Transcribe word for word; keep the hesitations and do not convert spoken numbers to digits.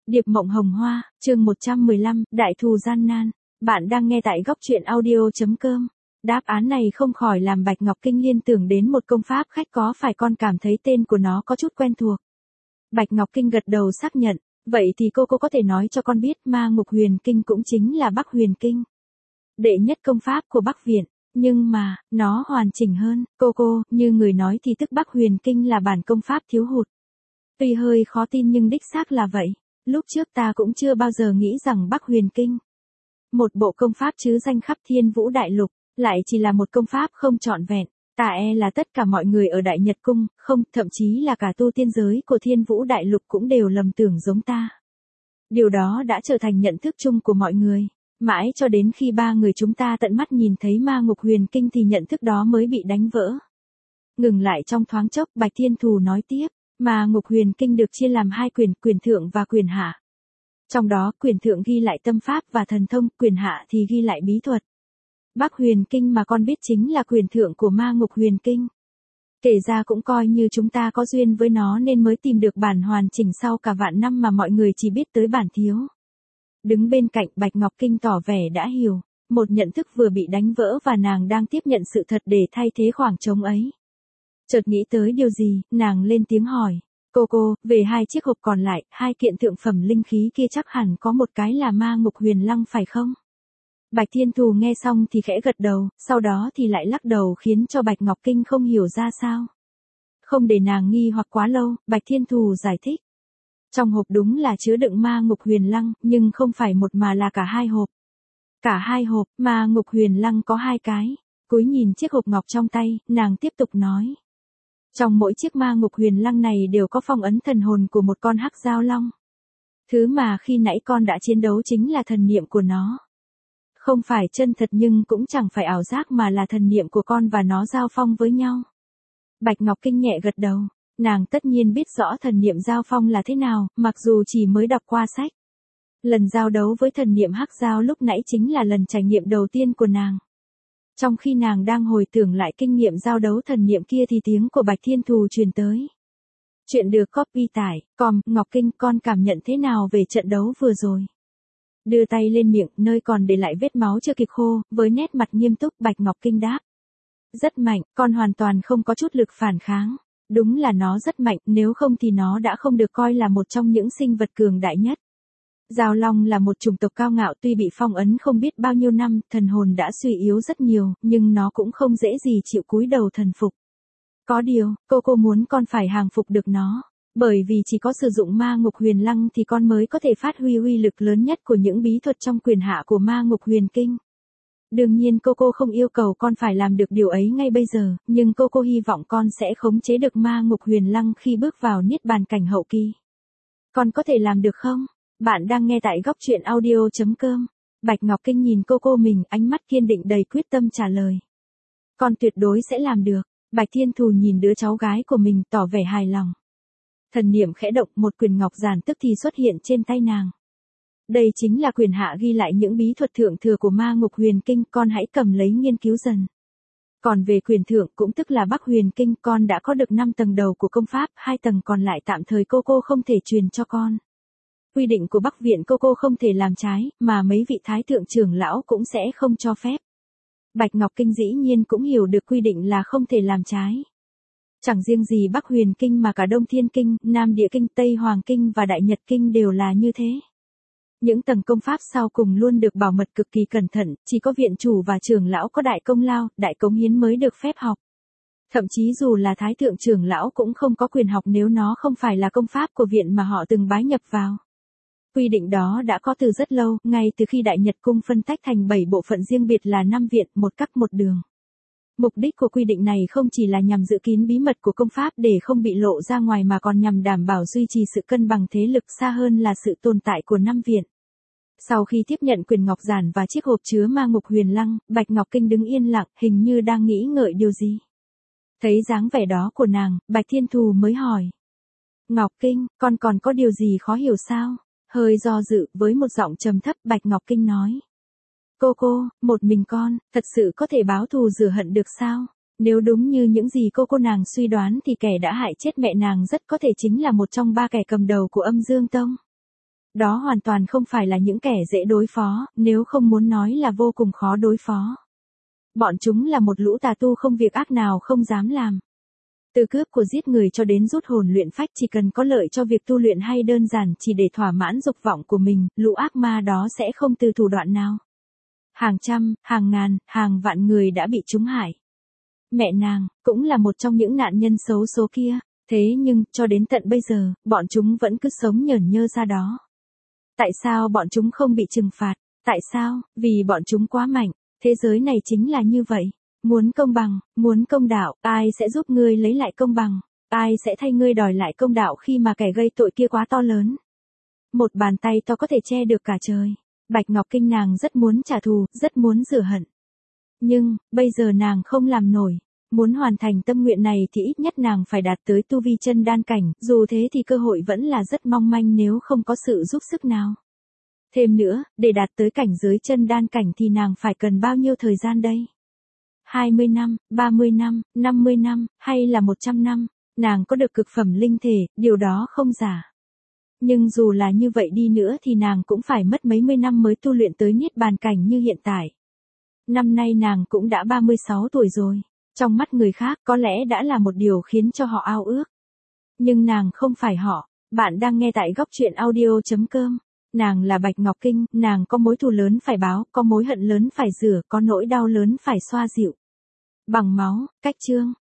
Điệp mộng hồng hoa, chương một trăm mười lăm, đại thù gian nan. Bạn đang nghe tại góc truyện audio chấm com. Đáp án này không khỏi làm Bạch Ngọc Kinh liên tưởng đến một công pháp khách, có phải con cảm thấy tên của nó có chút quen thuộc? Bạch Ngọc Kinh gật đầu xác nhận, vậy thì cô cô có thể nói cho con biết Ma Ngục Huyền Kinh cũng chính là Bắc Huyền Kinh. Đệ nhất công pháp của Bắc Viện, nhưng mà, nó hoàn chỉnh hơn, cô cô, như người nói thì tức Bắc Huyền Kinh là bản công pháp thiếu hụt. Tuy hơi khó tin nhưng đích xác là vậy. Lúc trước ta cũng chưa bao giờ nghĩ rằng Bắc Huyền Kinh, một bộ công pháp chứ danh khắp Thiên Vũ Đại Lục, lại chỉ là một công pháp không trọn vẹn. Ta e là tất cả mọi người ở Đại Nhật Cung, không, thậm chí là cả tu tiên giới của Thiên Vũ Đại Lục cũng đều lầm tưởng giống ta. Điều đó đã trở thành nhận thức chung của mọi người. Mãi cho đến khi ba người chúng ta tận mắt nhìn thấy Ma Ngục Huyền Kinh thì nhận thức đó mới bị đánh vỡ. Ngừng lại trong thoáng chốc, Bạch Thiên Thù nói tiếp. Ma Ngục Huyền Kinh được chia làm hai quyền, quyền thượng và quyền hạ. Trong đó, quyền thượng ghi lại tâm pháp và thần thông, quyền hạ thì ghi lại bí thuật. Bắc Huyền Kinh mà con biết chính là quyền thượng của Ma Ngục Huyền Kinh. Kể ra cũng coi như chúng ta có duyên với nó nên mới tìm được bản hoàn chỉnh sau cả vạn năm mà mọi người chỉ biết tới bản thiếu. Đứng bên cạnh, Bạch Ngọc Kinh tỏ vẻ đã hiểu, một nhận thức vừa bị đánh vỡ và nàng đang tiếp nhận sự thật để thay thế khoảng trống ấy. Chợt nghĩ tới điều gì, nàng lên tiếng hỏi, cô cô, về hai chiếc hộp còn lại, hai kiện thượng phẩm linh khí kia chắc hẳn có một cái là Ma Ngục Huyền Lăng phải không? Bạch Thiên Thù nghe xong thì khẽ gật đầu, sau đó thì lại lắc đầu khiến cho Bạch Ngọc Kinh không hiểu ra sao. Không để nàng nghi hoặc quá lâu, Bạch Thiên Thù giải thích. Trong hộp đúng là chứa đựng Ma Ngục Huyền Lăng, nhưng không phải một mà là cả hai hộp. Cả hai hộp, Ma Ngục Huyền Lăng có hai cái. Cúi nhìn chiếc hộp ngọc trong tay, nàng tiếp tục nói. Trong mỗi chiếc Ma Ngục Huyền Lăng này đều có phong ấn thần hồn của một con hắc giao long. Thứ mà khi nãy con đã chiến đấu chính là thần niệm của nó. Không phải chân thật nhưng cũng chẳng phải ảo giác mà là thần niệm của con và nó giao phong với nhau. Bạch Ngọc Kinh nhẹ gật đầu, nàng tất nhiên biết rõ thần niệm giao phong là thế nào, mặc dù chỉ mới đọc qua sách. Lần giao đấu với thần niệm hắc giao lúc nãy chính là lần trải nghiệm đầu tiên của nàng. Trong khi nàng đang hồi tưởng lại kinh nghiệm giao đấu thần niệm kia thì tiếng của Bạch Thiên Thù truyền tới. Chuyện được copy tải, com, Ngọc Kinh, con cảm nhận thế nào về trận đấu vừa rồi? Đưa tay lên miệng, nơi còn để lại vết máu chưa kịp khô, với nét mặt nghiêm túc Bạch Ngọc Kinh đáp. Rất mạnh, con hoàn toàn không có chút lực phản kháng. Đúng là nó rất mạnh, nếu không thì nó đã không được coi là một trong những sinh vật cường đại nhất. Giao long là một chủng tộc cao ngạo, tuy bị phong ấn không biết bao nhiêu năm, thần hồn đã suy yếu rất nhiều, nhưng nó cũng không dễ gì chịu cúi đầu thần phục. Có điều, cô cô muốn con phải hàng phục được nó, bởi vì chỉ có sử dụng Ma Ngục Huyền Lăng thì con mới có thể phát huy uy lực lớn nhất của những bí thuật trong quyền hạ của Ma Ngục Huyền Kinh. Đương nhiên cô cô không yêu cầu con phải làm được điều ấy ngay bây giờ, nhưng cô cô hy vọng con sẽ khống chế được Ma Ngục Huyền Lăng khi bước vào niết bàn cảnh hậu kỳ. Con có thể làm được không? Bạn đang nghe tại góc truyện audio chấm com. Bạch Ngọc Kinh nhìn cô cô mình, ánh mắt kiên định đầy quyết tâm trả lời. Con tuyệt đối sẽ làm được. Bạch Thiên Thù nhìn đứa cháu gái của mình tỏ vẻ hài lòng. Thần niệm khẽ động, một quyền ngọc giản tức thì xuất hiện trên tay nàng. Đây chính là quyền hạ ghi lại những bí thuật thượng thừa của Ma Ngục Huyền Kinh, con hãy cầm lấy nghiên cứu dần. Còn về quyền thượng cũng tức là Bắc Huyền Kinh, con đã có được năm tầng đầu của công pháp, hai tầng còn lại tạm thời cô cô không thể truyền cho con. Quy định của Bắc Viện cô cô không thể làm trái, mà mấy vị thái thượng trưởng lão cũng sẽ không cho phép. Bạch Ngọc Kinh dĩ nhiên cũng hiểu được quy định là không thể làm trái. Chẳng riêng gì Bắc Huyền Kinh mà cả Đông Thiên Kinh, Nam Địa Kinh, Tây Hoàng Kinh và Đại Nhật Kinh đều là như thế. Những tầng công pháp sau cùng luôn được bảo mật cực kỳ cẩn thận, chỉ có viện chủ và trưởng lão có đại công lao, đại cống hiến mới được phép học. Thậm chí dù là thái thượng trưởng lão cũng không có quyền học nếu nó không phải là công pháp của viện mà họ từng bái nhập vào. Quy định đó đã có từ rất lâu, ngay từ khi Đại Nhật Cung phân tách thành bảy bộ phận riêng biệt là năm viện, một cấp một đường. Mục đích của quy định này không chỉ là nhằm giữ kín bí mật của công pháp để không bị lộ ra ngoài mà còn nhằm đảm bảo duy trì sự cân bằng thế lực, xa hơn là sự tồn tại của năm viện. Sau khi tiếp nhận quyền ngọc giản và chiếc hộp chứa Ma Ngục Huyền Lăng, Bạch Ngọc Kinh đứng yên lặng, hình như đang nghĩ ngợi điều gì. Thấy dáng vẻ đó của nàng, Bạch Thiên Thù mới hỏi. Ngọc Kinh, con còn có điều gì khó hiểu sao? Hơi do dự, với một giọng trầm thấp, Bạch Ngọc Kinh nói. Cô cô, một mình con, thật sự có thể báo thù rửa hận được sao? Nếu đúng như những gì cô cô nàng suy đoán thì kẻ đã hại chết mẹ nàng rất có thể chính là một trong ba kẻ cầm đầu của Âm Dương Tông. Đó hoàn toàn không phải là những kẻ dễ đối phó, nếu không muốn nói là vô cùng khó đối phó. Bọn chúng là một lũ tà tu không việc ác nào không dám làm. Từ cướp của giết người cho đến rút hồn luyện phách chỉ cần có lợi cho việc tu luyện hay đơn giản chỉ để thỏa mãn dục vọng của mình, lũ ác ma đó sẽ không từ thủ đoạn nào. Hàng trăm, hàng ngàn, hàng vạn người đã bị chúng hại. Mẹ nàng, cũng là một trong những nạn nhân xấu số kia. Thế nhưng, cho đến tận bây giờ, bọn chúng vẫn cứ sống nhởn nhơ ra đó. Tại sao bọn chúng không bị trừng phạt? Tại sao? Vì bọn chúng quá mạnh. Thế giới này chính là như vậy. Muốn công bằng, muốn công đạo, ai sẽ giúp ngươi lấy lại công bằng? Ai sẽ thay ngươi đòi lại công đạo khi mà kẻ gây tội kia quá to lớn? Một bàn tay to có thể che được cả trời. Bạch Ngọc Kinh nàng rất muốn trả thù, rất muốn rửa hận. Nhưng, bây giờ nàng không làm nổi. Muốn hoàn thành tâm nguyện này thì ít nhất nàng phải đạt tới tu vi chân đan cảnh, dù thế thì cơ hội vẫn là rất mong manh nếu không có sự giúp sức nào. Thêm nữa, để đạt tới cảnh giới chân đan cảnh thì nàng phải cần bao nhiêu thời gian đây? hai mươi năm, ba mươi năm, năm mươi năm, hay là một trăm năm? Nàng có được cực phẩm linh thể, điều đó không giả. Nhưng dù là như vậy đi nữa thì nàng cũng phải mất mấy mươi năm mới tu luyện tới niết bàn cảnh như hiện tại. Năm nay nàng cũng đã ba mươi sáu tuổi rồi. Trong mắt người khác có lẽ đã là một điều khiến cho họ ao ước. Nhưng nàng không phải họ. Bạn đang nghe tại góc truyện audio chấm com. Nàng là Bạch Ngọc Kinh, nàng có mối thù lớn phải báo, có mối hận lớn phải rửa, có nỗi đau lớn phải xoa dịu. Bằng máu, cách chương.